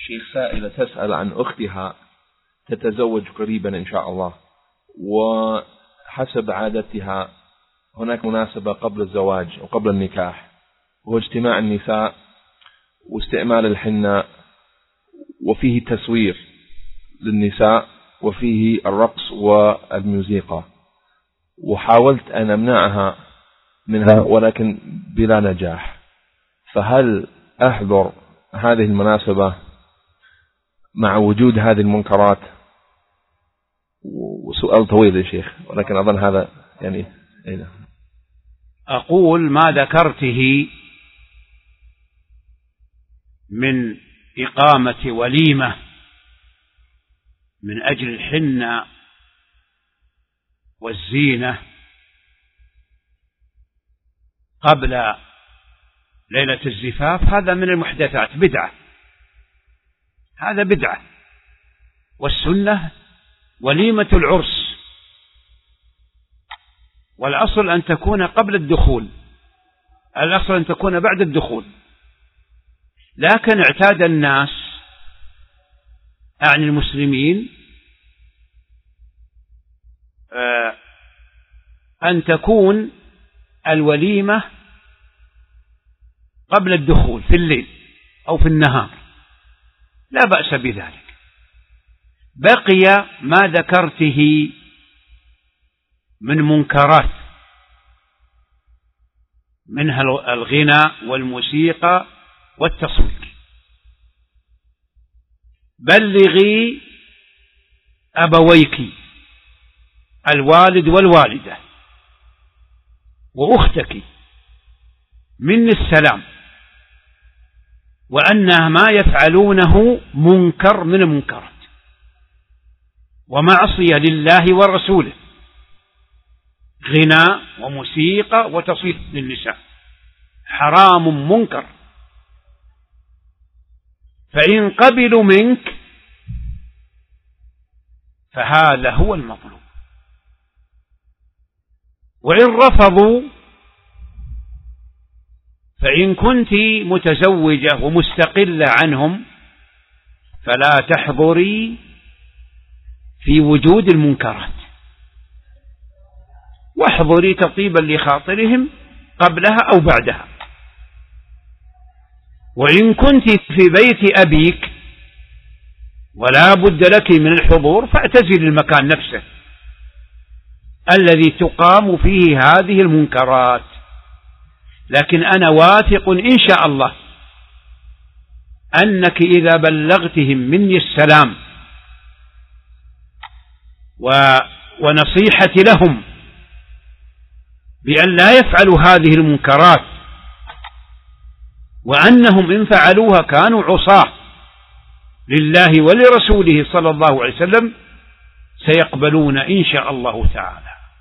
شيخ، سائلة تسأل عن أختها تتزوج قريبا إن شاء الله، وحسب عادتها هناك مناسبة قبل الزواج وقبل النكاح، وهو اجتماع النساء واستعمال الحناء، وفيه تصوير للنساء وفيه الرقص والموسيقى، وحاولت أن أمنعها منها ولكن بلا نجاح، فهل أحضر هذه المناسبة مع وجود هذه المنكرات؟ وسؤال طويل يا شيخ، ولكن أظن هذا يعني أقول ما ذكرته من إقامة وليمة من أجل الحنة والزينة قبل ليلة الزفاف، هذا من المحدثات، بدعة، هذا بدعة. والسنة وليمة العرس، والأصل أن تكون قبل الدخول، الأصل أن تكون بعد الدخول، لكن اعتاد الناس عن المسلمين أن تكون الوليمة قبل الدخول في الليل أو في النهار، لا بأس بذلك. بقي ما ذكرته من منكرات، منها الغنى والموسيقى والتصوير. بلغي أبويك الوالد والوالدة وأختك مني السلام، وأنها ما يفعلونه منكر من المنكرات ومعصية لله ورسوله، غنى وموسيقى وتصوير للنساء، حرام منكر. فإن قبلوا منك فهذا هو المطلوب، وإن رفضوا فإن كنت متزوجة ومستقلة عنهم فلا تحضري في وجود المنكرات، واحضري تطيبا لخاطرهم قبلها أو بعدها. وإن كنت في بيت أبيك ولا بد لك من الحضور فاعتزل المكان نفسه الذي تقام فيه هذه المنكرات. لكن أنا واثق إن شاء الله أنك إذا بلغتهم مني السلام ونصيحتي لهم بأن لا يفعلوا هذه المنكرات، وأنهم إن فعلوها كانوا عصاة لله ولرسوله صلى الله عليه وسلم، سيقبلون إن شاء الله تعالى.